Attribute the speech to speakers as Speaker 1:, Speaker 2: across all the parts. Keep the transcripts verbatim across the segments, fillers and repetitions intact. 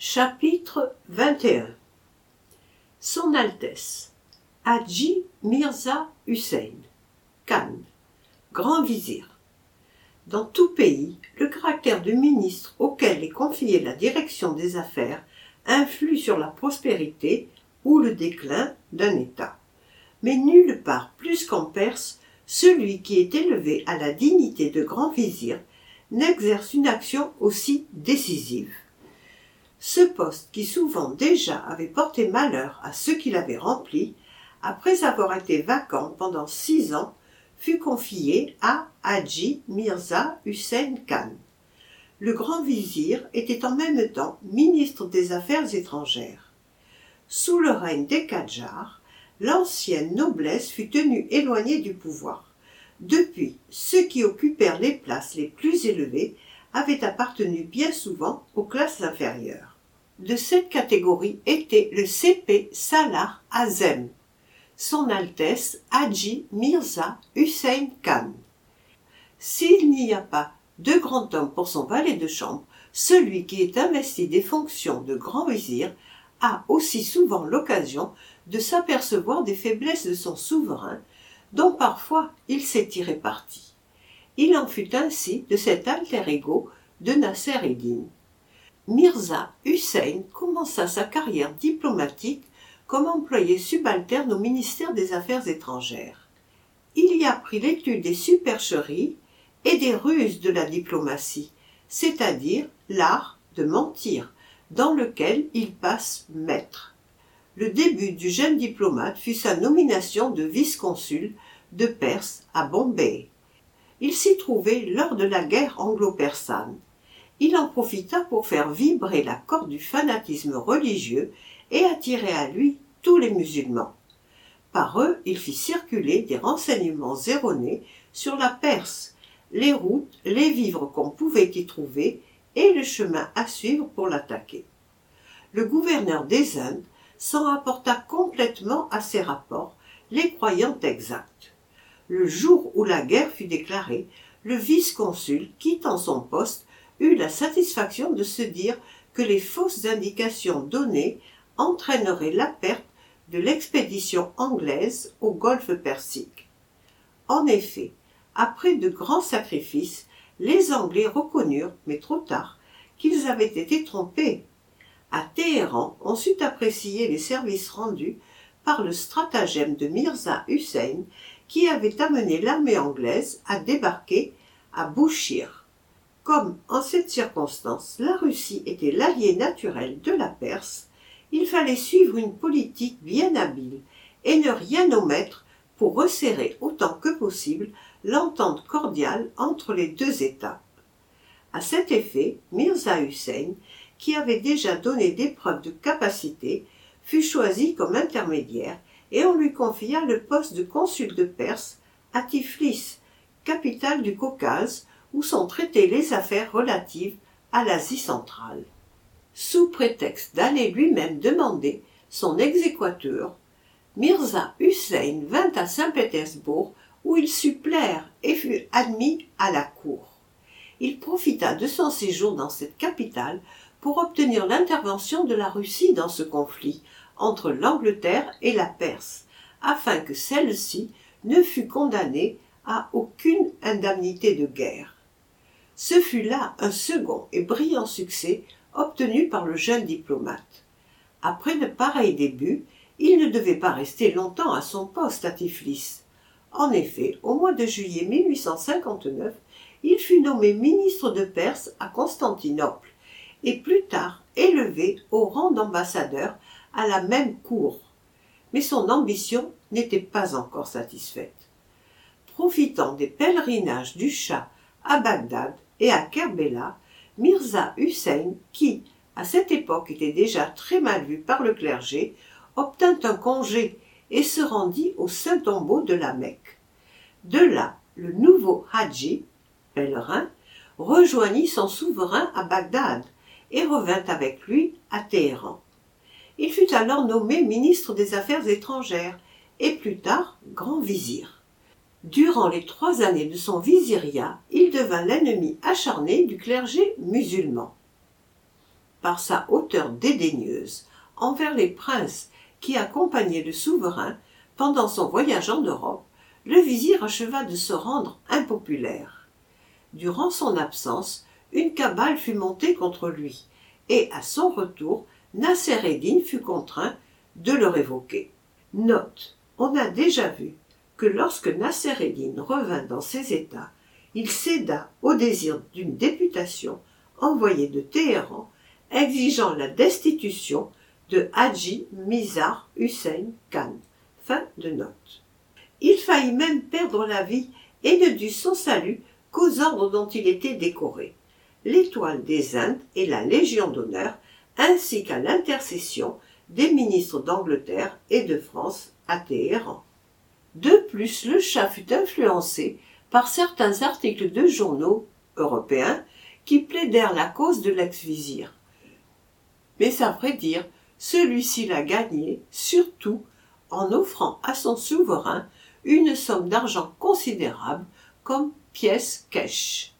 Speaker 1: Chapitre vingt et un. Son Altesse Hadji Mirza Hussein, Khan, Grand Vizir. Dans tout pays, le caractère de ministre auquel est confiée la direction des affaires influe sur la prospérité ou le déclin d'un État. Mais nulle part plus qu'en Perse, celui qui est élevé à la dignité de grand vizir n'exerce une action aussi décisive. Ce poste, qui souvent déjà avait porté malheur à ceux qui l'avaient rempli, après avoir été vacant pendant six ans, fut confié à Hadji Mirza Hussein Khan. Le grand vizir était en même temps ministre des Affaires étrangères. Sous le règne des Kadjars, l'ancienne noblesse fut tenue éloignée du pouvoir. Depuis, ceux qui occupèrent les places les plus élevées avaient appartenu bien souvent aux classes inférieures. De cette catégorie était le Sépé Salah Azem, son Altesse Hadji Mirza Hussein Khan. S'il n'y a pas de grand homme pour son valet de chambre, celui qui est investi des fonctions de grand vizir a aussi souvent l'occasion de s'apercevoir des faiblesses de son souverain, dont parfois il s'est tiré parti. Il en fut ainsi de cet alter ego de Nasser-ed-Din. Mirza Hussein commença sa carrière diplomatique comme employé subalterne au ministère des Affaires étrangères. Il y apprit l'étude des supercheries et des ruses de la diplomatie, c'est-à-dire l'art de mentir, dans lequel il passe maître. Le début du jeune diplomate fut sa nomination de vice-consul de Perse à Bombay. Il s'y trouvait lors de la guerre anglo-persane. Il en profita pour faire vibrer la corde du fanatisme religieux et attirer à lui tous les musulmans. Par eux, il fit circuler des renseignements erronés sur la Perse, les routes, les vivres qu'on pouvait y trouver et le chemin à suivre pour l'attaquer. Le gouverneur des Indes s'en rapporta complètement à ces rapports, les croyant exacts. Le jour où la guerre fut déclarée, le vice-consul, quittant son poste, eut la satisfaction de se dire que les fausses indications données entraîneraient la perte de l'expédition anglaise au golfe Persique. En effet, après de grands sacrifices, les Anglais reconnurent, mais trop tard, qu'ils avaient été trompés. À Téhéran, on sut apprécier les services rendus par le stratagème de Mirza Hussein qui avait amené l'armée anglaise à débarquer à Bouchir. Comme en cette circonstance, la Russie était l'allié naturel de la Perse, il fallait suivre une politique bien habile et ne rien omettre pour resserrer autant que possible l'entente cordiale entre les deux États. À cet effet, Mirza Hussein, qui avait déjà donné des preuves de capacité, fut choisi comme intermédiaire et on lui confia le poste de consul de Perse à Tiflis, capitale du Caucase, où sont traitées les affaires relatives à l'Asie centrale. Sous prétexte d'aller lui-même demander son exéquatur, Mirza Hussein vint à Saint-Pétersbourg où il sut plaire et fut admis à la cour. Il profita de son séjour dans cette capitale pour obtenir l'intervention de la Russie dans ce conflit entre l'Angleterre et la Perse, afin que celle-ci ne fût condamnée à aucune indemnité de guerre. Ce fut là un second et brillant succès obtenu par le jeune diplomate. Après de pareils débuts, il ne devait pas rester longtemps à son poste à Tiflis. En effet, au mois de juillet mille huit cent cinquante-neuf, il fut nommé ministre de Perse à Constantinople et plus tard élevé au rang d'ambassadeur à la même cour. Mais son ambition n'était pas encore satisfaite. Profitant des pèlerinages du Shah à Bagdad et à Kerbela, Mirza Hussein, qui, à cette époque était déjà très mal vu par le clergé, obtint un congé et se rendit au saint tombeau de la Mecque. De là, le nouveau Hadji, pèlerin, rejoignit son souverain à Bagdad et revint avec lui à Téhéran. Il fut alors nommé ministre des Affaires étrangères et plus tard grand vizir. Durant les trois années de son viziriat, il devint l'ennemi acharné du clergé musulman. par sa hauteur dédaigneuse envers les princes qui accompagnaient le souverain pendant son voyage en Europe, le vizir acheva de se rendre impopulaire. Durant son absence, une cabale fut montée contre lui, et à son retour, Nasser-ed-Din fut contraint de le révoquer. Note, on a déjà vu que lorsque Nasser-ed-Din revint dans ses États, il céda au désir d'une députation envoyée de Téhéran exigeant la destitution de Hadji Mirza Hussein Khan. Fin de note. Il faillit même perdre la vie et ne dut son salut qu'aux ordres dont il était décoré, l'étoile des Indes et la Légion d'honneur, ainsi qu'à l'intercession des ministres d'Angleterre et de France à Téhéran. De plus, le Shah fut influencé par certains articles de journaux européens qui plaidèrent la cause de l'ex-vizir. Mais à vrai dire, celui-ci l'a gagné, surtout en offrant à son souverain une somme d'argent considérable comme pièce cash.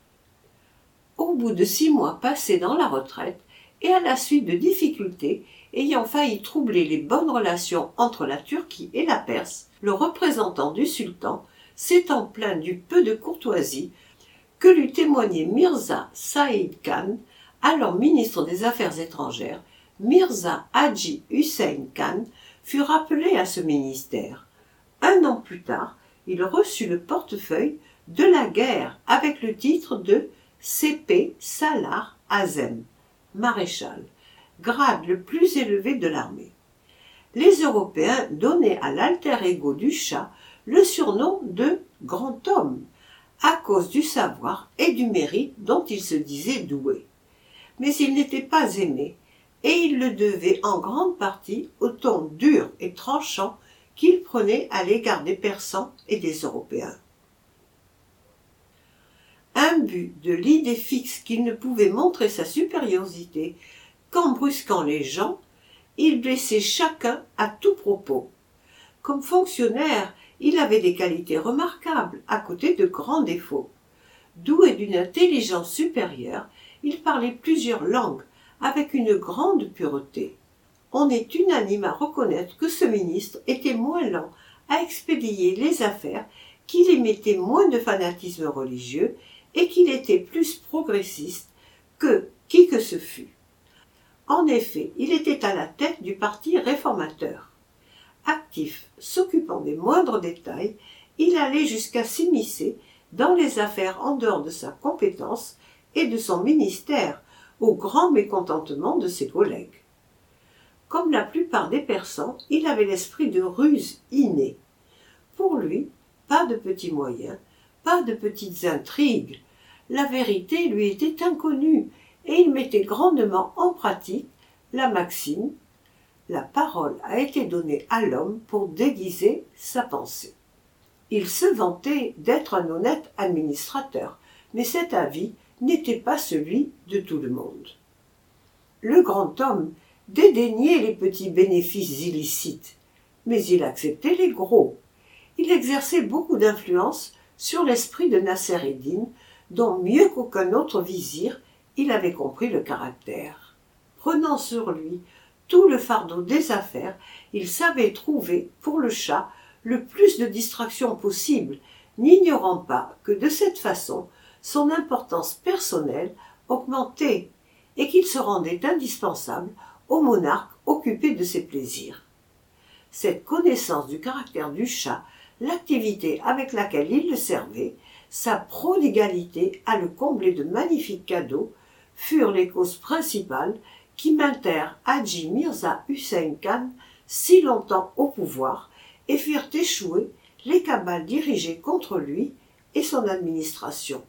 Speaker 1: Au bout de six mois passés dans la retraite, et à la suite de difficultés ayant failli troubler les bonnes relations entre la Turquie et la Perse, le représentant du sultan s'étant plaint du peu de courtoisie que lui témoignait Mirza Saïd Khan, alors ministre des Affaires étrangères. Mirza Hadji Hussein Khan fut rappelé à ce ministère. Un an plus tard, il reçut le portefeuille de la guerre avec le titre de Sépé Salar Azem, maréchal, grade le plus élevé de l'armée. Les Européens donnaient à l'alter ego du Shah le surnom de « grand homme » à cause du savoir et du mérite dont il se disait doué. Mais il n'était pas aimé, et il le devait en grande partie au ton dur et tranchant qu'il prenait à l'égard des Persans et des Européens. Imbu de l'idée fixe qu'il ne pouvait montrer sa supériorité qu'en brusquant les gens, il blessait chacun à tout propos. Comme fonctionnaire, il avait des qualités remarquables, à côté de grands défauts. Doué d'une intelligence supérieure, il parlait plusieurs langues, avec une grande pureté. On est unanime à reconnaître que ce ministre était moins lent à expédier les affaires, qu'il émettait moins de fanatisme religieux et qu'il était plus progressiste que qui que ce fût. En effet, il était à la tête du parti réformateur. Actif, s'occupant des moindres détails, il allait jusqu'à s'immiscer dans les affaires en dehors de sa compétence et de son ministère, au grand mécontentement de ses collègues. Comme la plupart des Persans, il avait l'esprit de ruse inné. Pour lui, pas de petits moyens, pas de petites intrigues. La vérité lui était inconnue, et il mettait grandement en pratique la maxime « La parole a été donnée à l'homme pour déguiser sa pensée ». Il se vantait d'être un honnête administrateur, mais cet avis n'était pas celui de tout le monde. Le grand homme dédaignait les petits bénéfices illicites, mais il acceptait les gros. Il exerçait beaucoup d'influence sur l'esprit de Nasser-ed-Din, dont mieux qu'aucun autre vizir, il avait compris le caractère. Prenant sur lui tout le fardeau des affaires, il savait trouver pour le Shah le plus de distractions possible, n'ignorant pas que de cette façon son importance personnelle augmentait et qu'il se rendait indispensable au monarque occupé de ses plaisirs. Cette connaissance du caractère du Shah, l'activité avec laquelle il le servait, sa prodigalité à le combler de magnifiques cadeaux, furent les causes principales qui maintinrent Hadji Mirza Hussein Khan si longtemps au pouvoir et firent échouer les cabales dirigées contre lui et son administration.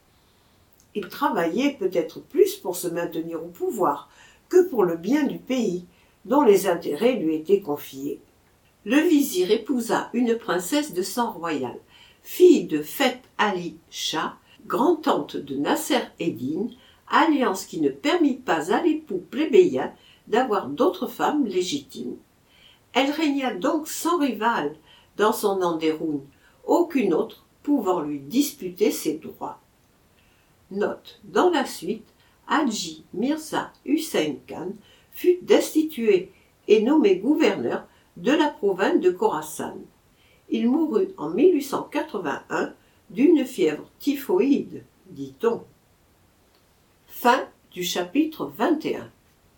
Speaker 1: Il travaillait peut-être plus pour se maintenir au pouvoir que pour le bien du pays, dont les intérêts lui étaient confiés. Le vizir épousa une princesse de sang royal, fille de Feth Ali Shah, grand-tante de Nasser-ed-Din, alliance qui ne permit pas à l'époux plébéien d'avoir d'autres femmes légitimes. Elle régna donc sans rival dans son Andéroun, aucune autre pouvant lui disputer ses droits. Note, dans la suite, Hadji Mirza Hussein Khan fut destitué et nommé gouverneur de la province de Khorassan. Il mourut en mille huit cent quatre-vingt-un d'une fièvre typhoïde, dit-on. Fin du chapitre vingt et un.